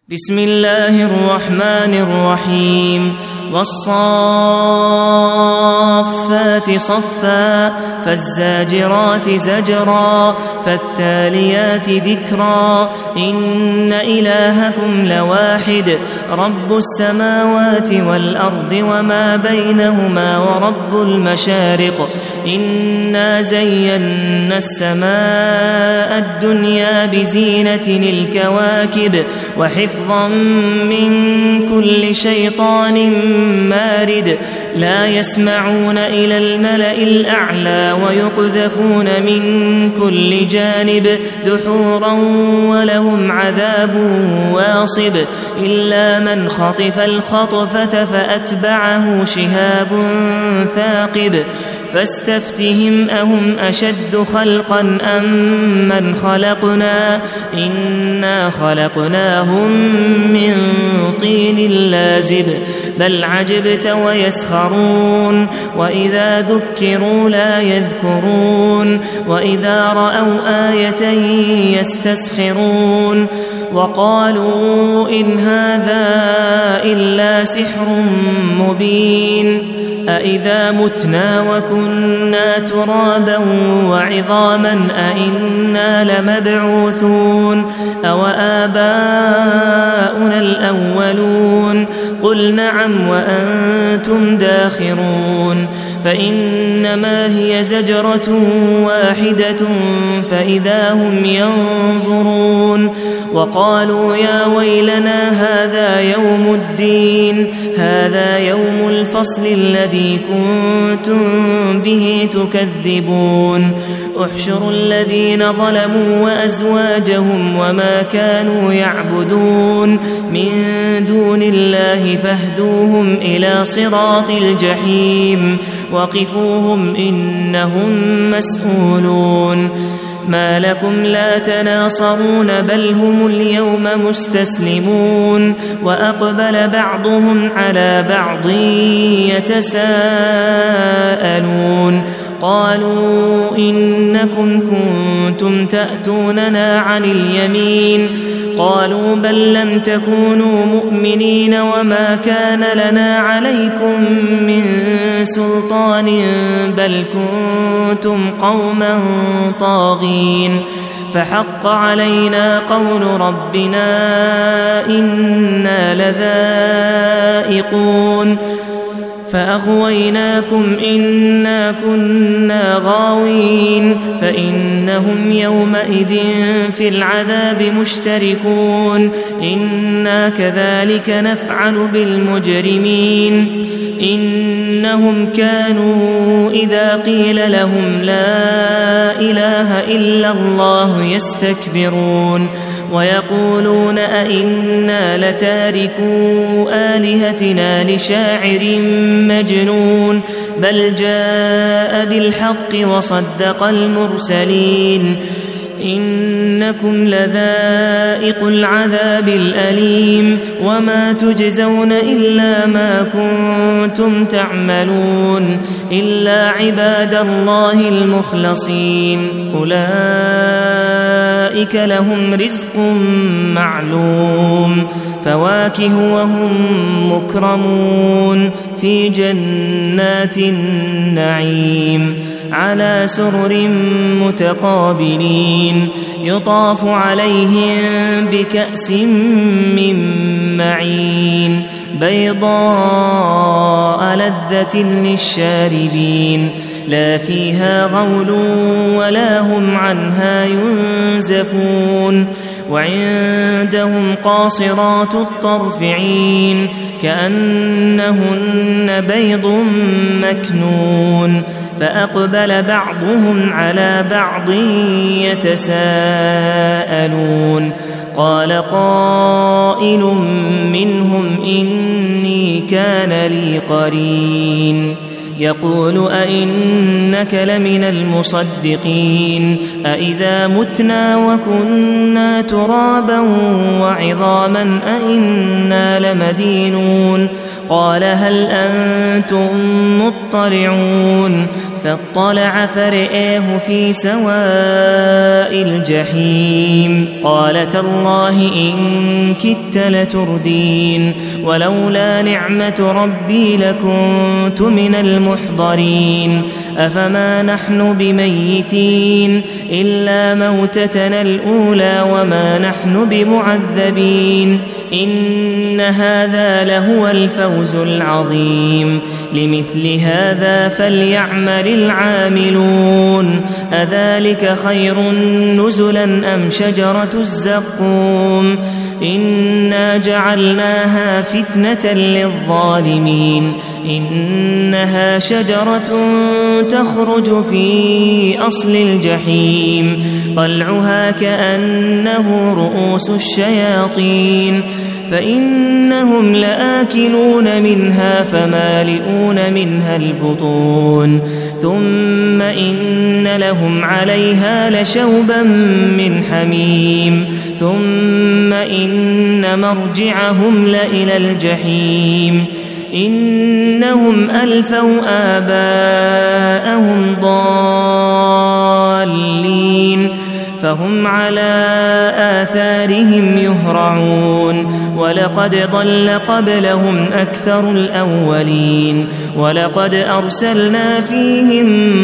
بسم الله الرحمن الرحيم والصافات صفا فالزاجرات زجرا فالتاليات ذكرا إن إلهكم لواحد رب السماوات والأرض وما بينهما ورب المشارق إنا زينا السماء الدنيا بزينة الكواكب وحفظا من كل شيطان مارد لا يسمعون إلى الملأ الأعلى ويقذفون من كل جانب دحورا ولهم عذاب واصب إلا من خطف الخطفة فأتبعه شهاب ثاقب فاستفتهم أهم أشد خلقا أم من خلقنا إنا خلقناهم من طين لازب بل عجبت ويسخرون وإذا ذكروا لا يذكرون وإذا رأوا آية يستسخرون وقالوا إن هذا إلا سحر مبين أإذا متنا وكنا ترابا وعظاما أإنا لمبعوثون أو آباؤنا الأولون قل نعم وأنتم داخرون فإنما هي زجرة واحدة فإذا هم ينظرون وقالوا يا ويلنا هذا يوم الدين هذا يوم الفصل الذي كنتم به تكذبون احشروا الذين ظلموا وأزواجهم وما كانوا يعبدون من دون الله فاهدوهم إلى صراط الجحيم وقفوهم إنهم مسؤولون ما لكم لا تناصرون بل هم اليوم مستسلمون وأقبل بعضهم على بعض يتساءلون قالوا إنكم كنتم تأتوننا عن اليمين قالوا بل لم تكونوا مؤمنين وما كان لنا عليكم من سلطان بل كنتم قوما طاغين فحق علينا قول ربنا إنا لذائقون فأغويناكم إنا كنا غاوين فإنهم يومئذ في العذاب مشتركون إنا كذلك نفعل بالمجرمين إنهم كانوا إذا قيل لهم لا إله إلا الله يستكبرون ويقولون أئنا لتاركو آلهتنا لشاعر مجنون بل جاء بالحق وصدق المرسلين إنكم لذائق العذاب الأليم وما تجزون إلا ما كنتم تعملون إلا عباد الله المخلصين أولئك لهم رزق معلوم فواكه وهم مكرمون في جنات النعيم على سرر متقابلين يطاف عليهم بكأس من معين بيضاء لذة للشاربين لا فيها غول ولا هم عنها ينزفون وعندهم قاصرات الطرف عين كأنهن بيض مكنون فأقبل بعضهم على بعض يتساءلون قال قائل منهم إني كان لي قرين يقول أئنك لمن المصدقين أئذا متنا وكنا ترابا وعظاما أئنا لمدينون قال هل أنتم مطلعون فاطلع فرآه في سواء الجحيم قال تالله إن كدت لتردين ولولا نعمة ربي لكنت من المحضرين أفما نحن بميتين إلا موتتنا الأولى وما نحن بمعذبين إن هذا لهو الفوز العظيم لمثل هذا فليعمل العاملون أذلك خير نزلا أم شجرة الزقوم إنا جعلناها فتنة للظالمين إنها شجرة تخرج في أصل الجحيم طلعها كأنه رؤوس الشياطين فإنهم لآكلون منها فمالئون منها البطون ثم إن لهم عليها لشوبا من حميم ثم إن مرجعهم لإلى الجحيم إنهم ألفوا آباءهم ضالين فهم على آثارهم يهرعون ولقد ضل قبلهم أكثر الأولين ولقد أرسلنا فيهم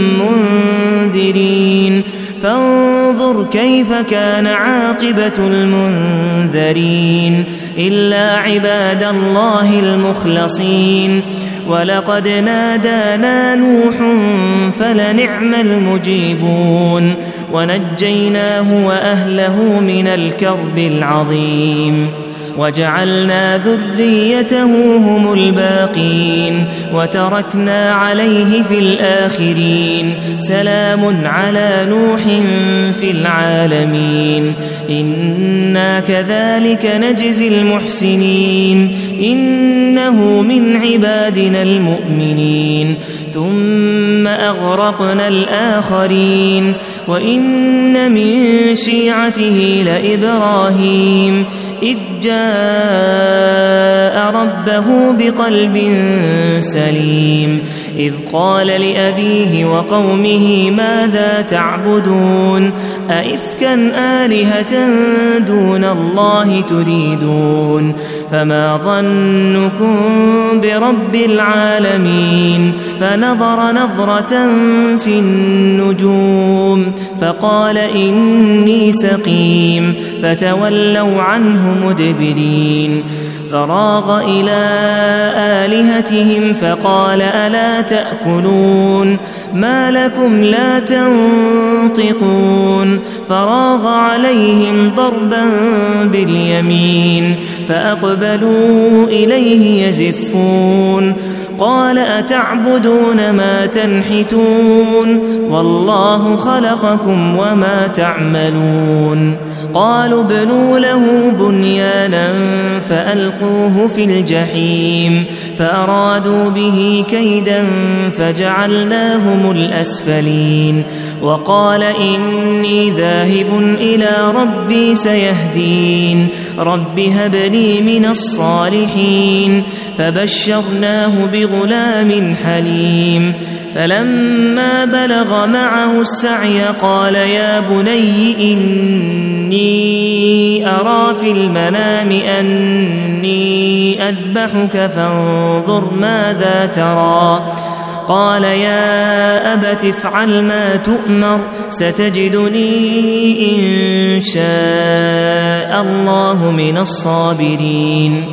منذرين فانظر كيف كان عاقبة المنذرين إلا عباد الله المخلصين ولقد نادانا نوح فلنعم المجيبون ونجيناه وأهله من الكرب العظيم وجعلنا ذريته هم الباقين وتركنا عليه في الآخرين سلام على نوح في العالمين إنا كذلك نجزي المحسنين إنه من عبادنا المؤمنين ثم أغرقنا الآخرين وإن من شيعته لإبراهيم إذ جاء ربه بقلب سليم إذ قال لأبيه وقومه ماذا تعبدون أئفكا آلهة دون الله تريدون فما ظنكم برب العالمين فنظر نظرة في النجوم فقال إني سقيم فتولوا عنه مدبرين فراغ إلى آلهتهم فقال ألا تأكلون ما لكم لا تنطقون فراغ عليهم ضربا باليمين فأقبلوا إليه يزفون قال أتعبدون ما تنحتون والله خلقكم وما تعملون قالوا ابنوا له بنيانا فألقوه في الجحيم فأرادوا به كيدا فجعلناهم الأسفلين وقال إني ذاهب إلى ربي سيهدين رب هب لي من الصالحين فبشرناه بغلام حليم فلما بلغ معه السعي قال يا بني إني أرى في المنام أني أذبحك فانظر ماذا ترى قال يا أبت افعل ما تؤمر ستجدني إن شاء الله من الصابرين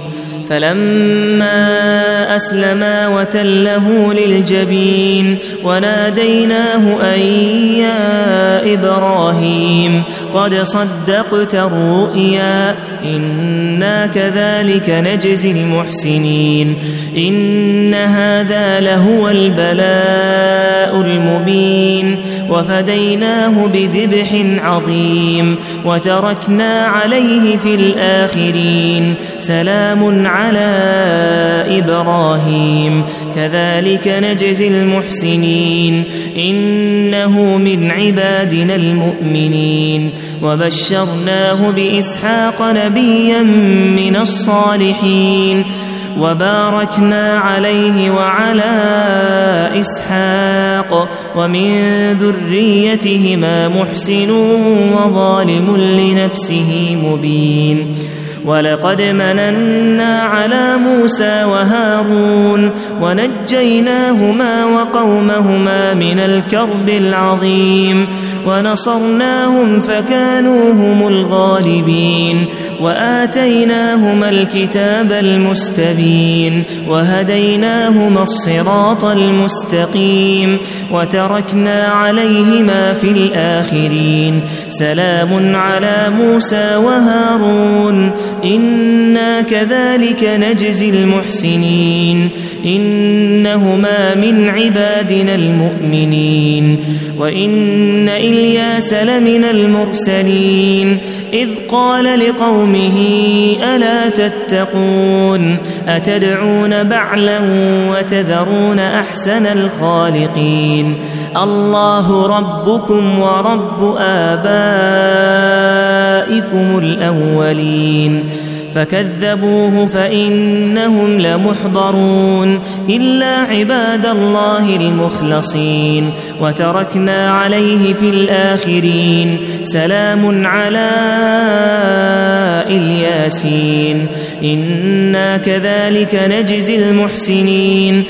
فلما أسلما وتله للجبين وناديناه أن يا إبراهيم قد صدقت الرؤيا إنا كذلك نجزي المحسنين إن هذا لهو البلاء المبين وفديناه بذبح عظيم وتركنا عليه في الآخرين سلام على إبراهيم كذلك نجزي المحسنين إنه من عبادنا المؤمنين وبشرناه بإسحاق نبيا من الصالحين وباركنا عليه وعلى إسحاق ومن ذريتهما محسن وظالم لنفسه مبين ولقد مننا على موسى وهارون ونجيناهما وقومهما من الكرب العظيم ونصرناهم فكانوا هم الغالبين وآتيناهما الكتاب المستبين وهديناهما الصراط المستقيم وتركنا عليهما في الآخرين سلام على موسى وهارون إنا كذلك نجزي المحسنين إنهما من عبادنا المؤمنين وإن إلياس لمن المرسلين إذ قال لقومه ألا تتقون أتدعون بعلا وتذرون أحسن الخالقين الله ربكم ورب آبائكم الأولين فكذبوه فإنهم لمحضرون إلا عباد الله المخلصين وتركنا عليه في الآخرين سلام على الياسين إنا كذلك نجزي المحسنين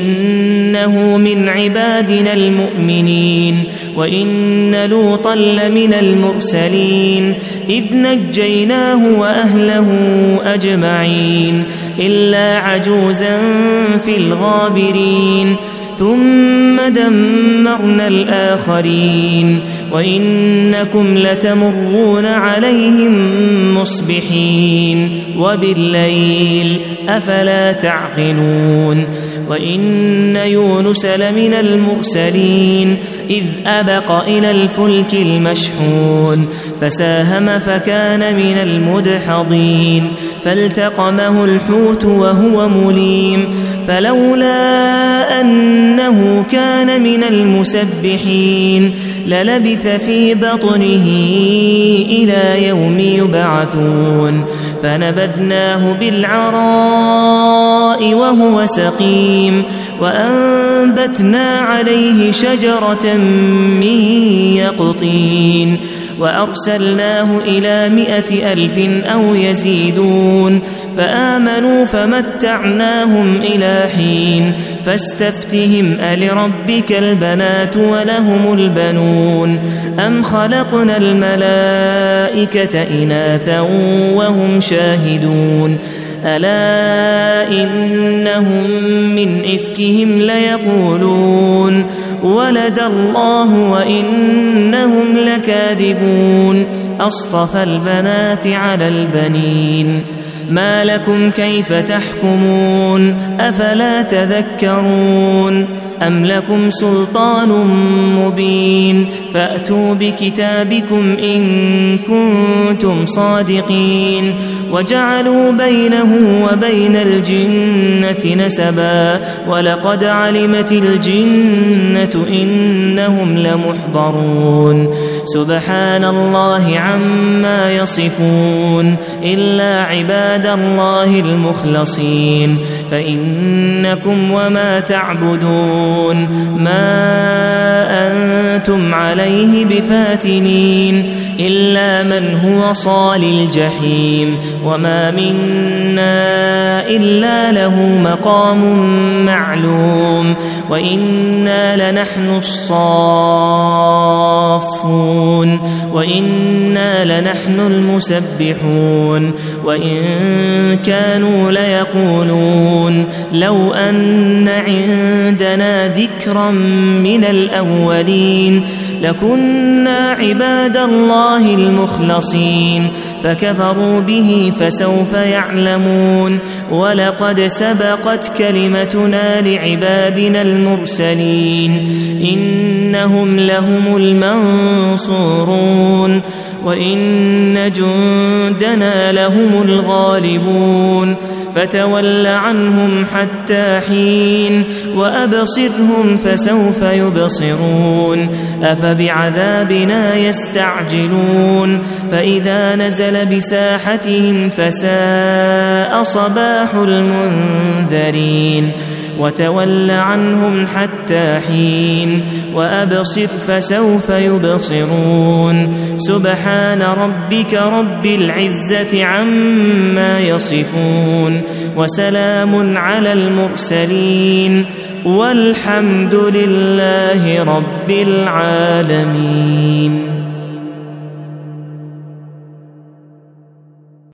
إنه من عبادنا المؤمنين وإن لوطا لمن المرسلين إذ نجيناه وأهله أجمعين إلا عجوزا في الغابرين ثم دمرنا الآخرين وإنكم لتمرون عليهم مصبحين وبالليل أفلا تعقلون وإن يونس لمن المرسلين إذ أبق إلى الفلك المشحون فساهم فكان من المدحضين فالتقمه الحوت وهو مليم فلولا أنه كان من المسبحين للبث في بطنه إلى يوم يبعثون فنبذناه بالعراء وهو سقيم وأنبتنا عليه شجرة من يقطين وأرسلناه إلى 100,000 أو يزيدون فآمنوا فمتعناهم إلى حين فاستفتهم ألربك البنات ولهم البنون أم خلقنا الملائكة إناثا وهم شاهدون ألا إنهم من إفكهم ليقولون ولد الله وإنهم لكاذبون أصطفى البنات على البنين ما لكم كيف تحكمون أفلا تذكرون أم لكم سلطان مبين فأتوا بكتابكم إن كنتم صادقين وجعلوا بينه وبين الجنة نسبا ولقد علمت الجنة إنهم لمحضرون سبحان الله عما يصفون إلا عباد الله المخلصين فإنكم وما تعبدون ما أنتم عليه بفاتنين إلا من هو صال الجحيم وما منا إلا له مقام معلوم وإنا لنحن الصافون وإنا لنحن المسبحون وإن كانوا ليقولون لو أن عندنا ذكرا من الأولين لكنا عباد الله المخلصين فكفروا به فسوف يعلمون ولقد سبقت كلمتنا لعبادنا المرسلين إنهم لهم المنصورون وإن جندنا لهم الغالبون فتول عنهم حتى حين وأبصرهم فسوف يبصرون أفبعذابنا يستعجلون فإذا نزل بساحتهم فساء وجاء صباح المنذرين وتول عنهم حتى حين وأبصر فسوف يبصرون سبحان ربك رب العزة عما يصفون وسلام على المرسلين والحمد لله رب العالمين.